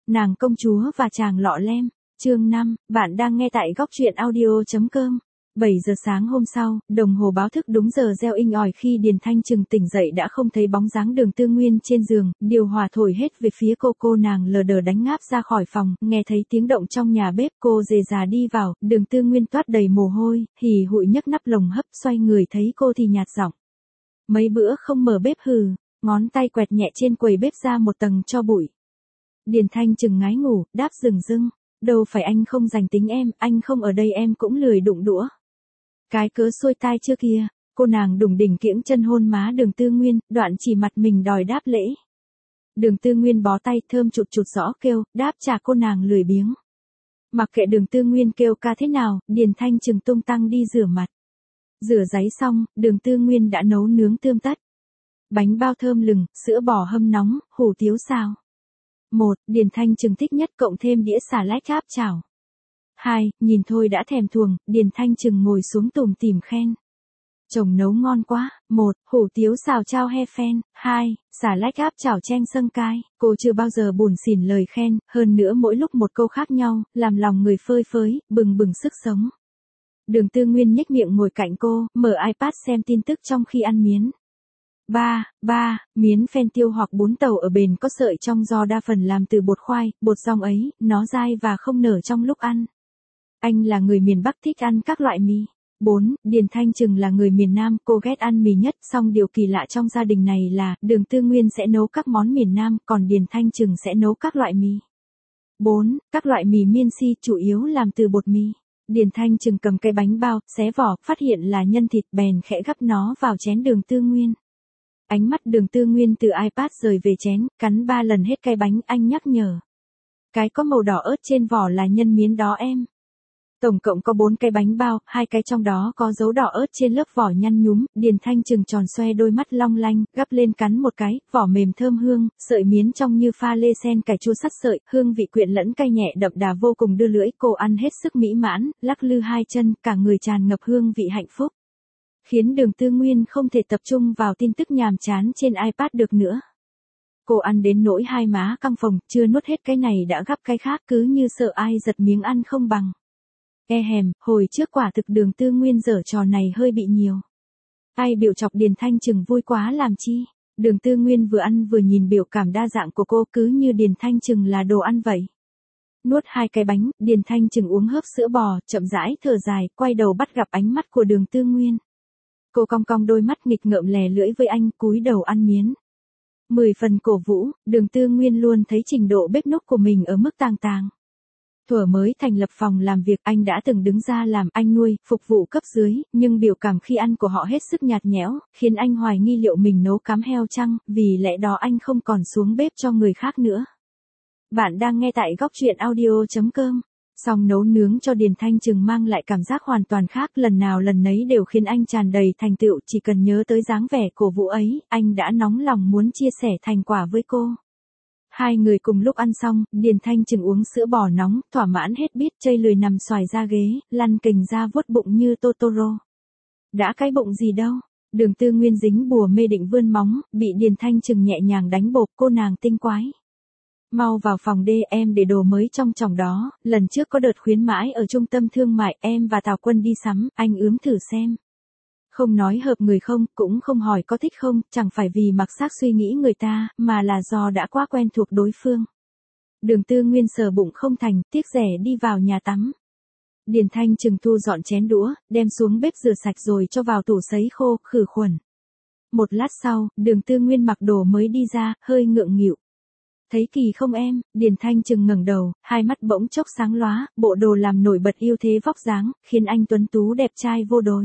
Nàng công chúa và chàng lọ lem, chương 5, bạn đang nghe tại góc truyện audio.com. 7 giờ sáng hôm sau, đồng hồ báo thức đúng giờ reo inh ỏi khi Điền Thanh Trừng tỉnh dậy đã không thấy bóng dáng Đường Tư Nguyên trên giường, điều hòa thổi hết về phía cô nàng lờ đờ đánh ngáp ra khỏi phòng, nghe thấy tiếng động trong nhà bếp cô dề già đi vào, Đường Tư Nguyên toát đầy mồ hôi, hì hụi nhấc nắp lồng hấp xoay người thấy cô thì nhạt giọng. Mấy bữa không mở bếp hừ, ngón tay quẹt nhẹ trên quầy bếp ra một tầng tro bụi. Điền Thanh Trừng ngái ngủ, đáp dửng. Đâu phải anh không dành tính em, anh không ở đây em cũng lười đụng đũa. Cái cớ xuôi tai chưa kia, cô nàng đủng đỉnh kiễng chân hôn má Đường Tư Nguyên, đoạn chỉ mặt mình đòi đáp lễ. Đường Tư Nguyên bó tay thơm chụt rõ kêu, đáp trả cô nàng lười biếng. Mặc kệ Đường Tư Nguyên kêu ca thế nào, Điền Thanh Trừng tung tăng đi rửa mặt. Rửa ráy xong, Đường Tư Nguyên đã nấu nướng tươm tất. Bánh bao thơm lừng, sữa bò hâm nóng, hủ tiếu xào. 1. Điền Thanh Trừng thích nhất cộng thêm đĩa xà lách áp chảo. 2. Nhìn thôi đã thèm thuồng, Điền Thanh Trừng ngồi xuống tủm tỉm khen. Chồng nấu ngon quá. 1. Hủ tiếu xào chao he phen. 2. Xà lách áp chảo chanh sâng cay. Cô chưa bao giờ buồn xỉn lời khen, hơn nữa mỗi lúc một câu khác nhau, làm lòng người phơi phới, bừng bừng sức sống. Đường Tư Nguyên nhếch miệng ngồi cạnh cô, mở iPad xem tin tức trong khi ăn miến. 3. Miến phen tiêu hoặc bún tàu ở bền có sợi trong do đa phần làm từ bột khoai, bột rong ấy, nó dai và không nở trong lúc ăn. Anh là người miền Bắc thích ăn các loại mì. 4. Điền Thanh Trừng là người miền Nam, cô ghét ăn mì nhất, song điều kỳ lạ trong gia đình này là, Đường Tư Nguyên sẽ nấu các món miền Nam, còn Điền Thanh Trừng sẽ nấu các loại mì. 4. Các loại mì miên si chủ yếu làm từ bột mì. Điền Thanh Trừng cầm cây bánh bao, xé vỏ, phát hiện là nhân thịt bèn khẽ gắp nó vào chén Đường Tư Nguyên. Ánh mắt Đường Tư Nguyên từ iPad rời về chén, cắn 3 lần hết cây bánh, anh nhắc nhở. Cái có màu đỏ ớt trên vỏ là nhân miến đó em. Tổng cộng có 4 cây bánh bao, 2 cái trong đó có dấu đỏ ớt trên lớp vỏ nhăn nhúm, Điền Thanh Trừng tròn xoe đôi mắt long lanh, gắp lên cắn một cái, vỏ mềm thơm hương, sợi miến trong như pha lê sen cải chua sắt sợi, hương vị quyện lẫn cay nhẹ đậm đà vô cùng đưa lưỡi, cô ăn hết sức mỹ mãn, lắc lư hai chân, cả người tràn ngập hương vị hạnh phúc. Khiến Đường Tư Nguyên không thể tập trung vào tin tức nhàm chán trên iPad được nữa. Cô ăn đến nỗi hai má căng phồng, chưa nuốt hết cái này đã gắp cái khác cứ như sợ ai giật miếng ăn không bằng. Hồi trước quả thực Đường Tư Nguyên giở trò này hơi bị nhiều. Ai biểu chọc Điền Thanh Trừng vui quá làm chi. Đường Tư Nguyên vừa ăn vừa nhìn biểu cảm đa dạng của cô cứ như Điền Thanh Trừng là đồ ăn vậy. Nuốt 2 cái bánh, Điền Thanh Trừng uống hớp sữa bò, chậm rãi thở dài, quay đầu bắt gặp ánh mắt của Đường Tư Nguyên. Cô cong cong đôi mắt nghịch ngợm lè lưỡi với anh, cúi đầu ăn miến. 10 phần cổ vũ, Đường Tư Nguyên luôn thấy trình độ bếp núc của mình ở mức tàng. Thuở mới thành lập phòng làm việc anh đã từng đứng ra làm anh nuôi, phục vụ cấp dưới, nhưng biểu cảm khi ăn của họ hết sức nhạt nhẽo, khiến anh hoài nghi liệu mình nấu cám heo chăng, vì lẽ đó anh không còn xuống bếp cho người khác nữa. Bạn đang nghe tại góc truyện audio.com. Song nấu nướng cho Điền Thanh Trừng mang lại cảm giác hoàn toàn khác, lần nào lần nấy đều khiến anh tràn đầy thành tựu, chỉ cần nhớ tới dáng vẻ cổ vũ ấy, anh đã nóng lòng muốn chia sẻ thành quả với cô. Hai người cùng lúc ăn xong, Điền Thanh Trừng uống sữa bò nóng, thỏa mãn hết bít chây lười nằm xoài ra ghế, lăn kềnh ra vuốt bụng như Totoro. Đã cái bụng gì đâu. Đường Tư Nguyên dính bùa mê định vươn móng, bị Điền Thanh Trừng nhẹ nhàng đánh bộp, cô nàng tinh quái. Mau vào phòng đê, em để đồ mới trong chồng đó, lần trước có đợt khuyến mãi ở trung tâm thương mại, em và Tào Quân đi sắm, anh ướm thử xem. Không nói hợp người không, cũng không hỏi có thích không, chẳng phải vì mặc xác suy nghĩ người ta, mà là do đã quá quen thuộc đối phương. Đường Tư Nguyên sờ bụng không thành, tiếc rẻ đi vào nhà tắm. Điền Thanh Trừng thu dọn chén đũa, đem xuống bếp rửa sạch rồi cho vào tủ sấy khô, khử khuẩn. Một lát sau, Đường Tư Nguyên mặc đồ mới đi ra, hơi ngượng nghịu. Thấy kỳ không em? Điền Thanh Trừng ngẩng đầu, hai mắt bỗng chốc sáng lóa, bộ đồ làm nổi bật ưu thế vóc dáng, khiến anh tuấn tú đẹp trai vô đối.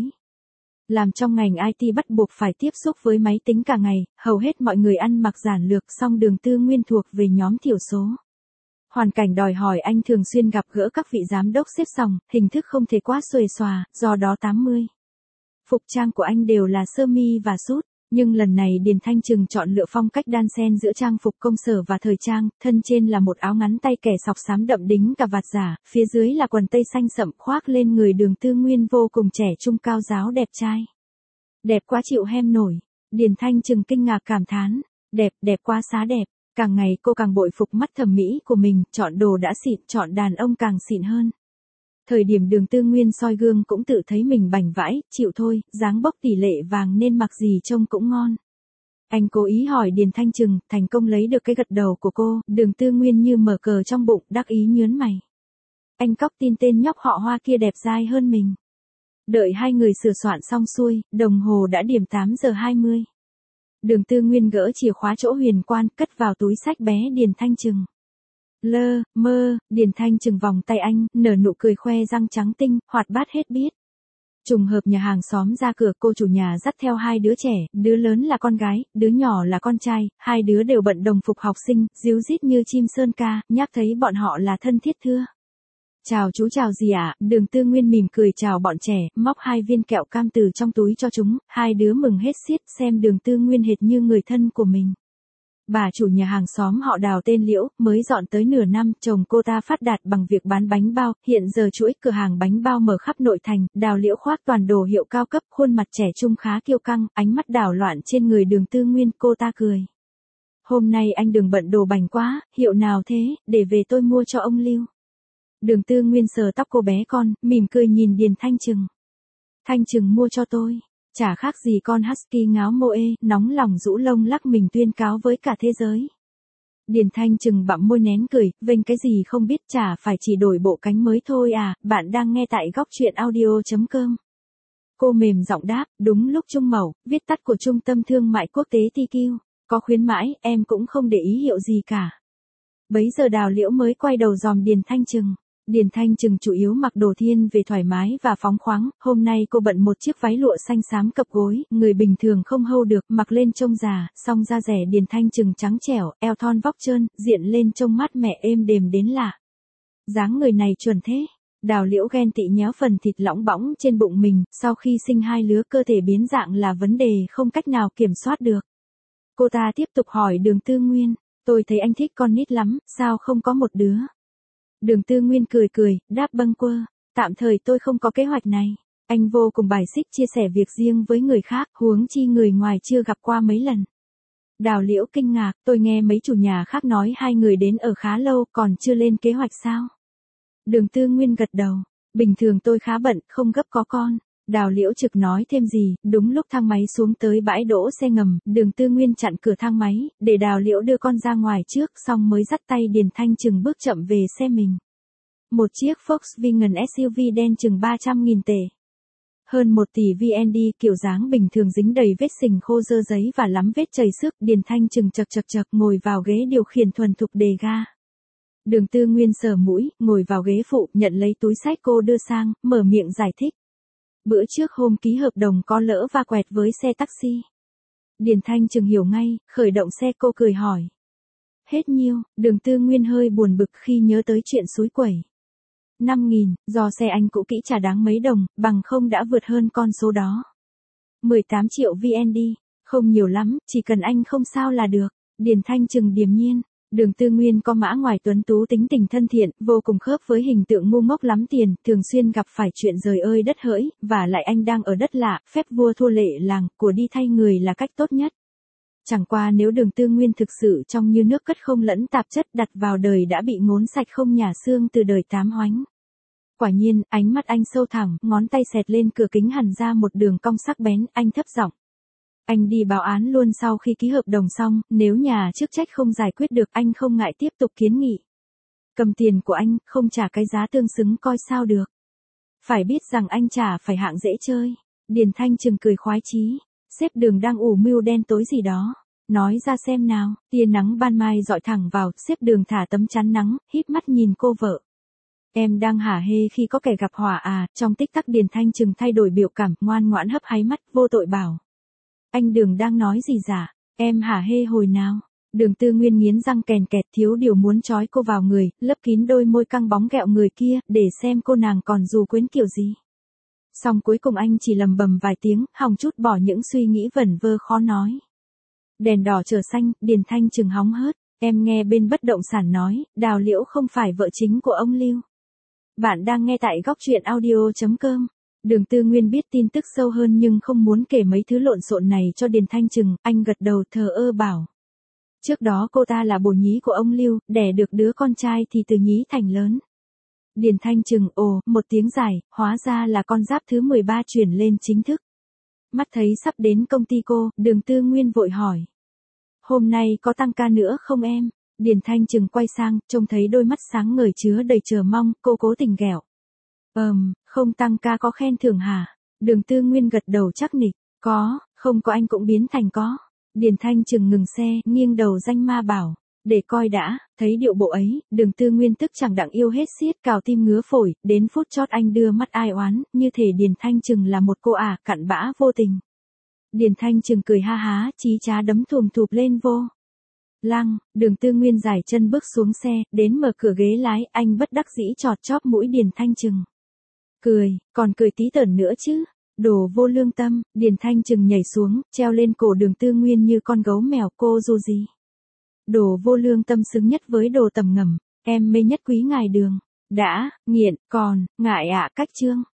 Làm trong ngành IT bắt buộc phải tiếp xúc với máy tính cả ngày, hầu hết mọi người ăn mặc giản lược, song Đường Tư Nguyên thuộc về nhóm thiểu số. Hoàn cảnh đòi hỏi anh thường xuyên gặp gỡ các vị giám đốc xếp sòng, hình thức không thể quá xuề xòa, do đó 80. Phục trang của anh đều là sơ mi và sút. Nhưng lần này Điền Thanh Trừng chọn lựa phong cách đan xen giữa trang phục công sở và thời trang, thân trên là một áo ngắn tay kẻ sọc xám đậm đính cả vạt giả, phía dưới là quần tây xanh sậm khoác lên người Đường Tư Nguyên vô cùng trẻ trung cao ráo đẹp trai. Đẹp quá chịu hem nổi. Điền Thanh Trừng kinh ngạc cảm thán, đẹp quá xá đẹp. Càng ngày cô càng bội phục mắt thẩm mỹ của mình, chọn đồ đã xịn, chọn đàn ông càng xịn hơn. Thời điểm Đường Tư Nguyên soi gương cũng tự thấy mình bảnh vãi, chịu thôi, dáng bốc tỷ lệ vàng nên mặc gì trông cũng ngon. Anh cố ý hỏi Điền Thanh Trừng, thành công lấy được cái gật đầu của cô, Đường Tư Nguyên như mở cờ trong bụng, đắc ý nhớn mày. Anh cóc tin tên nhóc họ Hoa kia đẹp dai hơn mình. Đợi hai người sửa soạn xong xuôi, đồng hồ đã điểm 8 giờ 20. Đường Tư Nguyên gỡ chìa khóa chỗ huyền quan, cất vào túi xách bé Điền Thanh Trừng. Lơ, mơ, Điền Thanh Trừng vòng tay anh, nở nụ cười khoe răng trắng tinh, hoạt bát hết biết. Trùng hợp nhà hàng xóm ra cửa, cô chủ nhà dắt theo hai đứa trẻ, đứa lớn là con gái, đứa nhỏ là con trai, hai đứa đều bận đồng phục học sinh, ríu rít như chim sơn ca, nhắc thấy bọn họ là thân thiết thưa. Chào chú chào dì ạ, Đường Tư Nguyên mỉm cười chào bọn trẻ, móc hai viên kẹo cam từ trong túi cho chúng, hai đứa mừng hết xiết xem Đường Tư Nguyên hệt như người thân của mình. Bà chủ nhà hàng xóm họ Đào tên Liễu, mới dọn tới nửa năm, chồng cô ta phát đạt bằng việc bán bánh bao, hiện giờ chuỗi cửa hàng bánh bao mở khắp nội thành, Đào Liễu khoác toàn đồ hiệu cao cấp, khuôn mặt trẻ trung khá kiêu căng, ánh mắt đảo loạn trên người Đường Tư Nguyên, cô ta cười. Hôm nay anh đừng bận đồ bánh quá, hiệu nào thế, để về tôi mua cho ông Lưu. Đường Tư Nguyên sờ tóc cô bé con, mỉm cười nhìn Điền Thanh Trừng. Thanh Trừng mua cho tôi. Chả khác gì con husky ngáo mô ê, nóng lòng rũ lông lắc mình tuyên cáo với cả thế giới. Điền Thanh Trừng bặm môi nén cười, vênh cái gì không biết, chả phải chỉ đổi bộ cánh mới thôi à, bạn đang nghe tại góc truyện audio.com. Cô mềm giọng đáp, đúng lúc Trung Mẩu, viết tắt của Trung tâm Thương mại Quốc tế TQ, có khuyến mãi, em cũng không để ý hiệu gì cả. Bấy giờ Đào Liễu mới quay đầu dòm Điền Thanh Trừng. Điền Thanh Trừng chủ yếu mặc đồ thiên về thoải mái và phóng khoáng, hôm nay cô bận một chiếc váy lụa xanh xám cập gối, người bình thường không hâu được, mặc lên trông già, song da rẻ Điền Thanh Trừng trắng trẻo, eo thon vóc trơn, diện lên trông mát mẻ êm đềm đến lạ. Dáng người này chuẩn thế. Đào Liễu ghen tị nhéo phần thịt lõng bõng trên bụng mình, sau khi sinh hai lứa cơ thể biến dạng là vấn đề không cách nào kiểm soát được. Cô ta tiếp tục hỏi Đường Tư Nguyên, tôi thấy anh thích con nít lắm, sao không có một đứa? Đường Tư Nguyên cười cười, đáp bâng quơ, tạm thời tôi không có kế hoạch này. Anh vô cùng bài xích chia sẻ việc riêng với người khác, huống chi người ngoài chưa gặp qua mấy lần. Đào Liễu kinh ngạc, tôi nghe mấy chủ nhà khác nói hai người đến ở khá lâu, còn chưa lên kế hoạch sao? Đường Tư Nguyên gật đầu, bình thường tôi khá bận, không gấp có con. Đào Liễu trực nói thêm gì, đúng lúc thang máy xuống tới bãi đỗ xe ngầm, Đường Tư Nguyên chặn cửa thang máy, để Đào Liễu đưa con ra ngoài trước, xong mới dắt tay Điền Thanh Trừng bước chậm về xe mình. Một chiếc Volkswagen SUV đen chừng 300.000 tệ. Hơn 1 tỷ VND, kiểu dáng bình thường dính đầy vết sình khô dơ giấy và lắm vết chảy xước, Điền Thanh Trừng chật ngồi vào ghế điều khiển thuần thục đề ga. Đường Tư Nguyên sờ mũi, ngồi vào ghế phụ, nhận lấy túi xách cô đưa sang, mở miệng giải thích. Bữa trước hôm ký hợp đồng có lỡ va quẹt với xe taxi. Điền Thanh Trừng hiểu ngay, khởi động xe cô cười hỏi. Hết nhiêu, Đường Tư Nguyên hơi buồn bực khi nhớ tới chuyện xúi quẩy. 5.000, do xe anh cũ kỹ chả đáng mấy đồng, bằng không đã vượt hơn con số đó. 18 triệu VND, không nhiều lắm, chỉ cần anh không sao là được. Điền Thanh Trừng điềm nhiên. Đường Tư Nguyên có mã ngoài tuấn tú tính tình thân thiện, vô cùng khớp với hình tượng ngu ngốc lắm tiền, thường xuyên gặp phải chuyện rời ơi đất hỡi, và lại anh đang ở đất lạ, phép vua thua lệ làng, của đi thay người là cách tốt nhất. Chẳng qua nếu Đường Tư Nguyên thực sự trong như nước cất không lẫn tạp chất đặt vào đời đã bị ngốn sạch không nhả xương từ đời tám oánh. Quả nhiên, ánh mắt anh sâu thẳm, ngón tay xẹt lên cửa kính hằn ra một đường cong sắc bén, anh thấp giọng. Anh đi báo án luôn sau khi ký hợp đồng xong, nếu nhà chức trách không giải quyết được anh không ngại tiếp tục kiến nghị. Cầm tiền của anh, không trả cái giá tương xứng coi sao được. Phải biết rằng anh trả phải hạng dễ chơi. Điền Thanh Trừng cười khoái chí. Sếp Đường đang ủ mưu đen tối gì đó. Nói ra xem nào, tia nắng ban mai dọi thẳng vào, sếp Đường thả tấm chắn nắng, híp mắt nhìn cô vợ. Em đang hả hê khi có kẻ gặp họa à, trong tích tắc Điền Thanh Trừng thay đổi biểu cảm, ngoan ngoãn hấp háy mắt, vô tội bảo. Anh Đường đang nói gì giả, em hả hê hồi nào? Đường Tư Nguyên nghiến răng kèn kẹt thiếu điều muốn trói cô vào người, lấp kín đôi môi căng bóng ghẹo người kia, để xem cô nàng còn dù quyến kiểu gì. Xong cuối cùng anh chỉ lầm bầm vài tiếng, hòng chút bỏ những suy nghĩ vẩn vơ khó nói. Đèn đỏ trở xanh, Điền Thanh Trừng hóng hớt, em nghe bên bất động sản nói, Đào Liễu không phải vợ chính của ông Lưu. Bạn đang nghe tại góc truyện audio.com. Đường Tư Nguyên biết tin tức sâu hơn nhưng không muốn kể mấy thứ lộn xộn này cho Điền Thanh Trừng, anh gật đầu thờ ơ bảo. Trước đó cô ta là bồ nhí của ông Lưu, đẻ được đứa con trai thì từ nhí thành lớn. Điền Thanh Trừng ồ, một tiếng dài, hóa ra là con giáp thứ 13 chuyển lên chính thức. Mắt thấy sắp đến công ty cô, Đường Tư Nguyên vội hỏi. Hôm nay có tăng ca nữa không em? Điền Thanh Trừng quay sang, trông thấy đôi mắt sáng ngời chứa đầy chờ mong, cô cố tình ghẹo. Không tăng ca có khen thưởng hả? Đường Tư Nguyên gật đầu chắc nịch. Có, không có anh cũng biến thành có. Điền Thanh Trừng ngừng xe, nghiêng đầu danh ma bảo. Để coi đã, thấy điệu bộ ấy, Đường Tư Nguyên tức chẳng đặng yêu hết xiết cào tim ngứa phổi, đến phút chót anh đưa mắt ai oán, như thể Điền Thanh Trừng là một cô cặn bã vô tình. Điền Thanh Trừng cười ha há, chí chá đấm thùm thụp lên vô. Lăng, Đường Tư Nguyên giải chân bước xuống xe, đến mở cửa ghế lái, anh bất đắc dĩ chọt chóp mũi Điền Thanh Trừng. Cười, còn cười tí tởn nữa chứ. Đồ vô lương tâm, Điền Thanh Trừng nhảy xuống, treo lên cổ Đường Tư Nguyên như con gấu mèo cô dù gì. Đồ vô lương tâm xứng nhất với đồ tầm ngầm, em mê nhất quý ngài Đường. Đã, nghiện, còn, ngại cách chương.